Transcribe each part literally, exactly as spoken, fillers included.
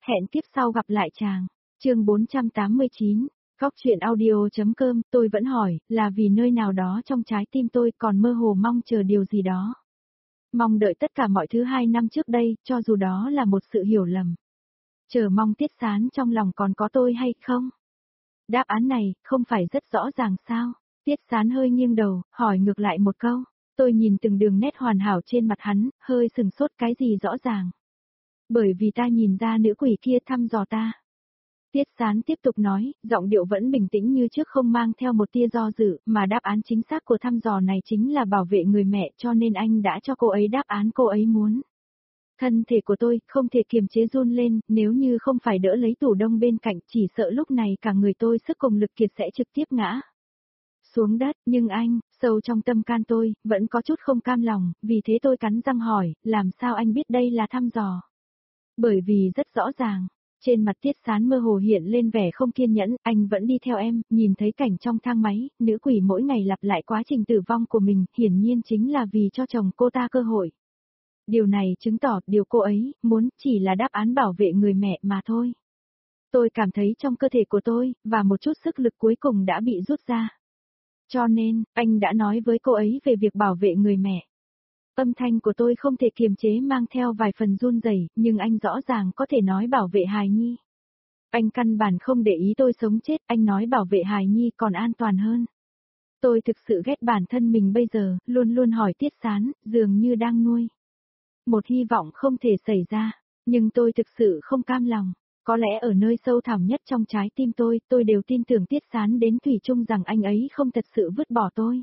Hẹn kiếp sau gặp lại chàng. Chương bốn trăm tám mươi chín. Góc truyện audio.com, tôi vẫn hỏi, là vì nơi nào đó trong trái tim tôi còn mơ hồ mong chờ điều gì đó. Mong đợi tất cả mọi thứ hai năm trước đây, cho dù đó là một sự hiểu lầm. Chờ mong Tiết Sán trong lòng còn có tôi hay không? Đáp án này, không phải rất rõ ràng sao? Tiết Sán hơi nghiêng đầu, hỏi ngược lại một câu. Tôi nhìn từng đường nét hoàn hảo trên mặt hắn, hơi sừng sốt cái gì rõ ràng. Bởi vì ta nhìn ra nữ quỷ kia thăm dò ta. Tiết Sán tiếp tục nói, giọng điệu vẫn bình tĩnh như trước, không mang theo một tia do dự, mà đáp án chính xác của thăm dò này chính là bảo vệ người mẹ, cho nên anh đã cho cô ấy đáp án cô ấy muốn. Thân thể của tôi không thể kiềm chế run lên, nếu như không phải đỡ lấy tủ đông bên cạnh, chỉ sợ lúc này cả người tôi sức cùng lực kiệt sẽ trực tiếp ngã xuống đất. Nhưng anh, sâu trong tâm can tôi, vẫn có chút không cam lòng, vì thế tôi cắn răng hỏi, làm sao anh biết đây là thăm dò? Bởi vì rất rõ ràng. Trên mặt Tiết Sán mơ hồ hiện lên vẻ không kiên nhẫn, anh vẫn đi theo em, nhìn thấy cảnh trong thang máy, nữ quỷ mỗi ngày lặp lại quá trình tử vong của mình, hiển nhiên chính là vì cho chồng cô ta cơ hội. Điều này chứng tỏ điều cô ấy muốn chỉ là đáp án bảo vệ người mẹ mà thôi. Tôi cảm thấy trong cơ thể của tôi, và một chút sức lực cuối cùng đã bị rút ra. Cho nên, anh đã nói với cô ấy về việc bảo vệ người mẹ. Âm thanh của tôi không thể kiềm chế mang theo vài phần run rẩy, nhưng anh rõ ràng có thể nói bảo vệ hài nhi. Anh căn bản không để ý tôi sống chết, anh nói bảo vệ hài nhi còn an toàn hơn. Tôi thực sự ghét bản thân mình bây giờ, luôn luôn hỏi Tiết Sán, dường như đang nuôi một hy vọng không thể xảy ra, nhưng tôi thực sự không cam lòng. Có lẽ ở nơi sâu thẳm nhất trong trái tim tôi, tôi đều tin tưởng Tiết Sán đến thủy chung rằng anh ấy không thật sự vứt bỏ tôi.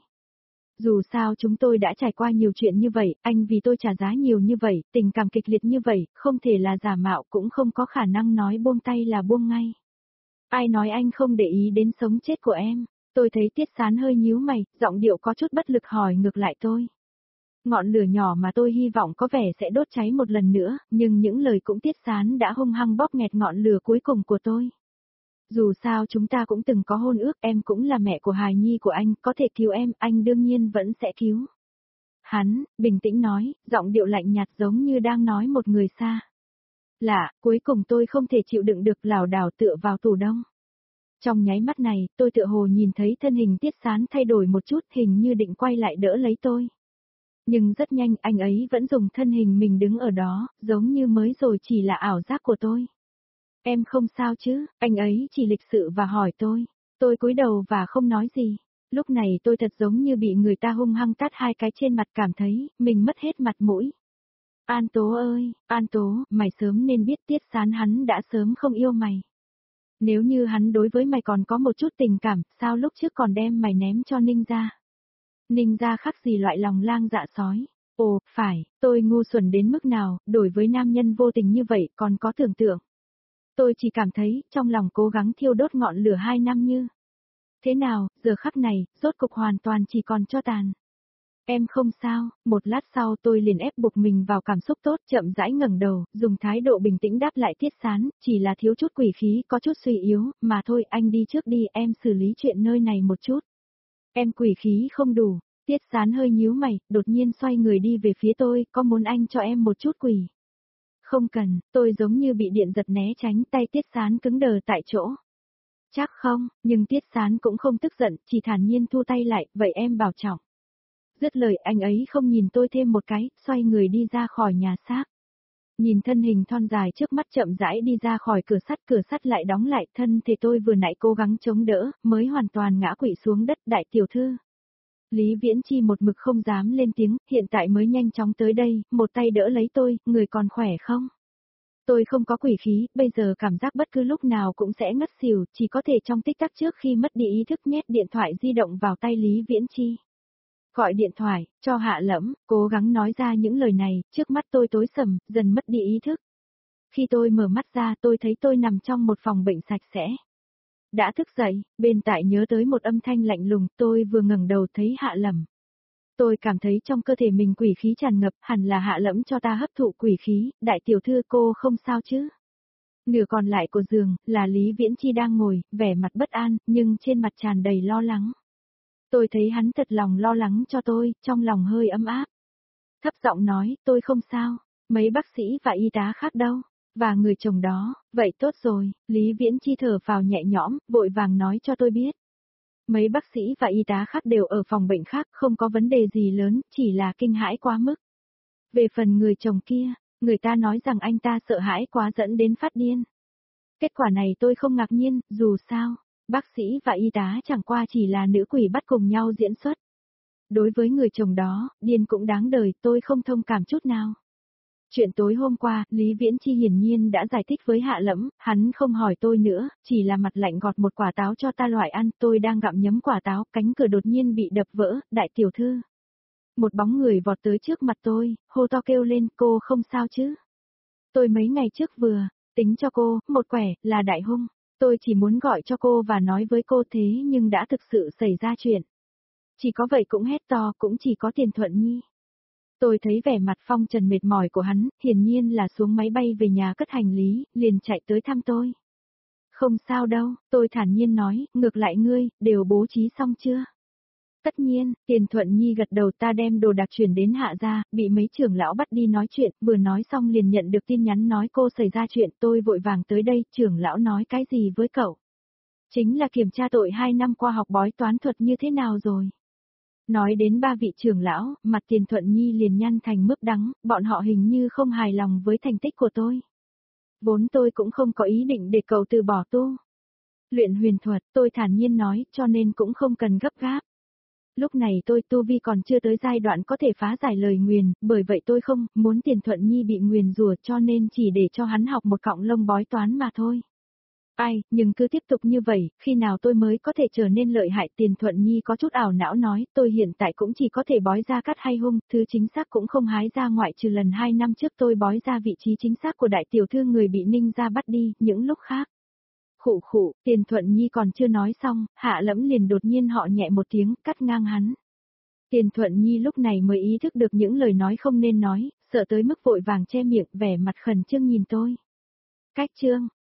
Dù sao chúng tôi đã trải qua nhiều chuyện như vậy, anh vì tôi trả giá nhiều như vậy, tình cảm kịch liệt như vậy, không thể là giả mạo, cũng không có khả năng nói buông tay là buông ngay. Ai nói anh không để ý đến sống chết của em? Tôi thấy Tiết Sán hơi nhíu mày, giọng điệu có chút bất lực hỏi ngược lại tôi. Ngọn lửa nhỏ mà tôi hy vọng có vẻ sẽ đốt cháy một lần nữa, nhưng những lời cũng Tiết Sán đã hung hăng bóp nghẹt ngọn lửa cuối cùng của tôi. Dù sao chúng ta cũng từng có hôn ước, em cũng là mẹ của hài nhi của anh, có thể cứu em, anh đương nhiên vẫn sẽ cứu. Hắn, bình tĩnh nói, giọng điệu lạnh nhạt giống như đang nói một người xa lạ, cuối cùng tôi không thể chịu đựng được, lảo đảo tựa vào tủ đông. Trong nháy mắt này, tôi tựa hồ nhìn thấy thân hình Tiết Sán thay đổi một chút, hình như định quay lại đỡ lấy tôi. Nhưng rất nhanh anh ấy vẫn dùng thân hình mình đứng ở đó, giống như mới rồi chỉ là ảo giác của tôi. Em không sao chứ? Anh ấy chỉ lịch sự và hỏi tôi. Tôi cúi đầu và không nói gì. Lúc này tôi thật giống như bị người ta hung hăng tát hai cái trên mặt, cảm thấy mình mất hết mặt mũi. An Tố ơi, An Tố, mày sớm nên biết Tiết Sán hắn đã sớm không yêu mày. Nếu như hắn đối với mày còn có một chút tình cảm, sao lúc trước còn đem mày ném cho Ninh gia? Ninh gia khác gì loại lòng lang dạ sói. Ồ, phải, tôi ngu xuẩn đến mức nào, đối với nam nhân vô tình như vậy còn có tưởng tượng. Tôi chỉ cảm thấy, trong lòng cố gắng thiêu đốt ngọn lửa hai năm như. Thế nào, giờ khắc này, rốt cục hoàn toàn chỉ còn tro tàn. Em không sao, một lát sau tôi liền ép buộc mình vào cảm xúc tốt, chậm rãi ngẩng đầu, dùng thái độ bình tĩnh đáp lại Tiết Sán, chỉ là thiếu chút quỷ khí, có chút suy yếu, mà thôi, anh đi trước đi, em xử lý chuyện nơi này một chút. Em quỷ khí không đủ. Tiết Sán hơi nhíu mày, đột nhiên xoay người đi về phía tôi, có muốn anh cho em một chút quỷ? Không cần, tôi giống như bị điện giật né tránh, tay Tiết Sán cứng đờ tại chỗ. Chắc không, nhưng Tiết Sán cũng không tức giận, chỉ thản nhiên thu tay lại, vậy em bảo trọng. Dứt lời anh ấy không nhìn tôi thêm một cái, xoay người đi ra khỏi nhà xác. Nhìn thân hình thon dài trước mắt chậm rãi đi ra khỏi cửa sắt, cửa sắt lại đóng lại, thân thể tôi vừa nãy cố gắng chống đỡ, mới hoàn toàn ngã quỵ xuống đất. Đại tiểu thư. Lý Viễn Chi một mực không dám lên tiếng, hiện tại mới nhanh chóng tới đây, một tay đỡ lấy tôi, người còn khỏe không? Tôi không có quỷ khí, bây giờ cảm giác bất cứ lúc nào cũng sẽ ngất xỉu, chỉ có thể trong tích tắc trước khi mất đi ý thức nhét điện thoại di động vào tay Lý Viễn Chi. Gọi điện thoại, cho Hạ Lẫm, cố gắng nói ra những lời này, trước mắt tôi tối sầm, dần mất đi ý thức. Khi tôi mở mắt ra tôi thấy tôi nằm trong một phòng bệnh sạch sẽ. Đã thức dậy, bên tai nhớ tới một âm thanh lạnh lùng, tôi vừa ngẩng đầu thấy Hạ Lẫm. Tôi cảm thấy trong cơ thể mình quỷ khí tràn ngập, hẳn là Hạ Lẫm cho ta hấp thụ quỷ khí, đại tiểu thư cô không sao chứ? Nửa còn lại của giường, là Lý Viễn Chi đang ngồi, vẻ mặt bất an, nhưng trên mặt tràn đầy lo lắng. Tôi thấy hắn thật lòng lo lắng cho tôi, trong lòng hơi ấm áp. Thấp giọng nói, tôi không sao, mấy bác sĩ và y tá khác đâu, và người chồng đó, Vậy tốt rồi, Lý Viễn Chi thở phào nhẹ nhõm, vội vàng nói cho tôi biết. Mấy bác sĩ và y tá khác đều ở phòng bệnh khác, không có vấn đề gì lớn, chỉ là kinh hãi quá mức. Về phần người chồng kia, người ta nói rằng anh ta sợ hãi quá dẫn đến phát điên. Kết quả này tôi không ngạc nhiên, dù sao, bác sĩ và y tá chẳng qua chỉ là nữ quỷ bắt cùng nhau diễn xuất. Đối với người chồng đó, điên cũng đáng đời, tôi không thông cảm chút nào. Chuyện tối hôm qua, Lý Viễn Chi hiển nhiên đã giải thích với Hạ Lẫm, hắn không hỏi tôi nữa, chỉ là mặt lạnh gọt một quả táo cho ta loại ăn, tôi đang gặm nhấm quả táo, cánh cửa đột nhiên bị đập vỡ, đại tiểu thư. Một bóng người vọt tới trước mặt tôi, hô to kêu lên, cô không sao chứ. Tôi mấy ngày trước vừa, tính cho cô, một quẻ, là đại hung. Tôi chỉ muốn gọi cho cô và nói với cô thế nhưng đã thực sự xảy ra chuyện. Chỉ có vậy cũng hét to, cũng chỉ có Tiền Thuận Nhi. Tôi thấy vẻ mặt phong trần mệt mỏi của hắn, hiển nhiên là xuống máy bay về nhà cất hành lý, liền chạy tới thăm tôi. Không sao đâu, tôi thản nhiên nói, ngược lại ngươi, đều bố trí xong chưa? Tất nhiên, Tiền Thuận Nhi gật đầu, ta đem đồ đạc chuyển đến Hạ gia, bị mấy trưởng lão bắt đi nói chuyện, vừa nói xong liền nhận được tin nhắn nói cô xảy ra chuyện, tôi vội vàng tới đây, trưởng lão nói cái gì với cậu? Chính là kiểm tra tội hai năm qua học bói toán thuật như thế nào rồi? Nói đến ba vị trưởng lão, mặt Tiền Thuận Nhi liền nhăn thành mướp đắng, bọn họ hình như không hài lòng với thành tích của tôi. Vốn tôi cũng không có ý định để cậu từ bỏ tu luyện huyền thuật, tôi thản nhiên nói, cho nên cũng không cần gấp gáp. Lúc này tôi tu vi còn chưa tới giai đoạn có thể phá giải lời nguyền, bởi vậy tôi không muốn Tiền Thuận Nhi bị nguyền rủa, cho nên chỉ để cho hắn học một cọng lông bói toán mà thôi. Ai, nhưng cứ tiếp tục như vậy, khi nào tôi mới có thể trở nên lợi hại? Tiền Thuận Nhi có chút ảo não nói, tôi hiện tại cũng chỉ có thể bói ra cắt hay hung, thứ chính xác cũng không hái ra, ngoại trừ lần hai năm trước tôi bói ra vị trí chính xác của đại tiểu thư người bị Ninh gia bắt đi, những lúc khác. Khụ khụ, Tiền Thuận Nhi còn chưa nói xong, Hạ Lẫm liền đột nhiên họ nhẹ một tiếng, cắt ngang hắn. Tiền Thuận Nhi lúc này mới ý thức được những lời nói không nên nói, sợ tới mức vội vàng che miệng, vẻ mặt khẩn trương nhìn tôi. Cách chương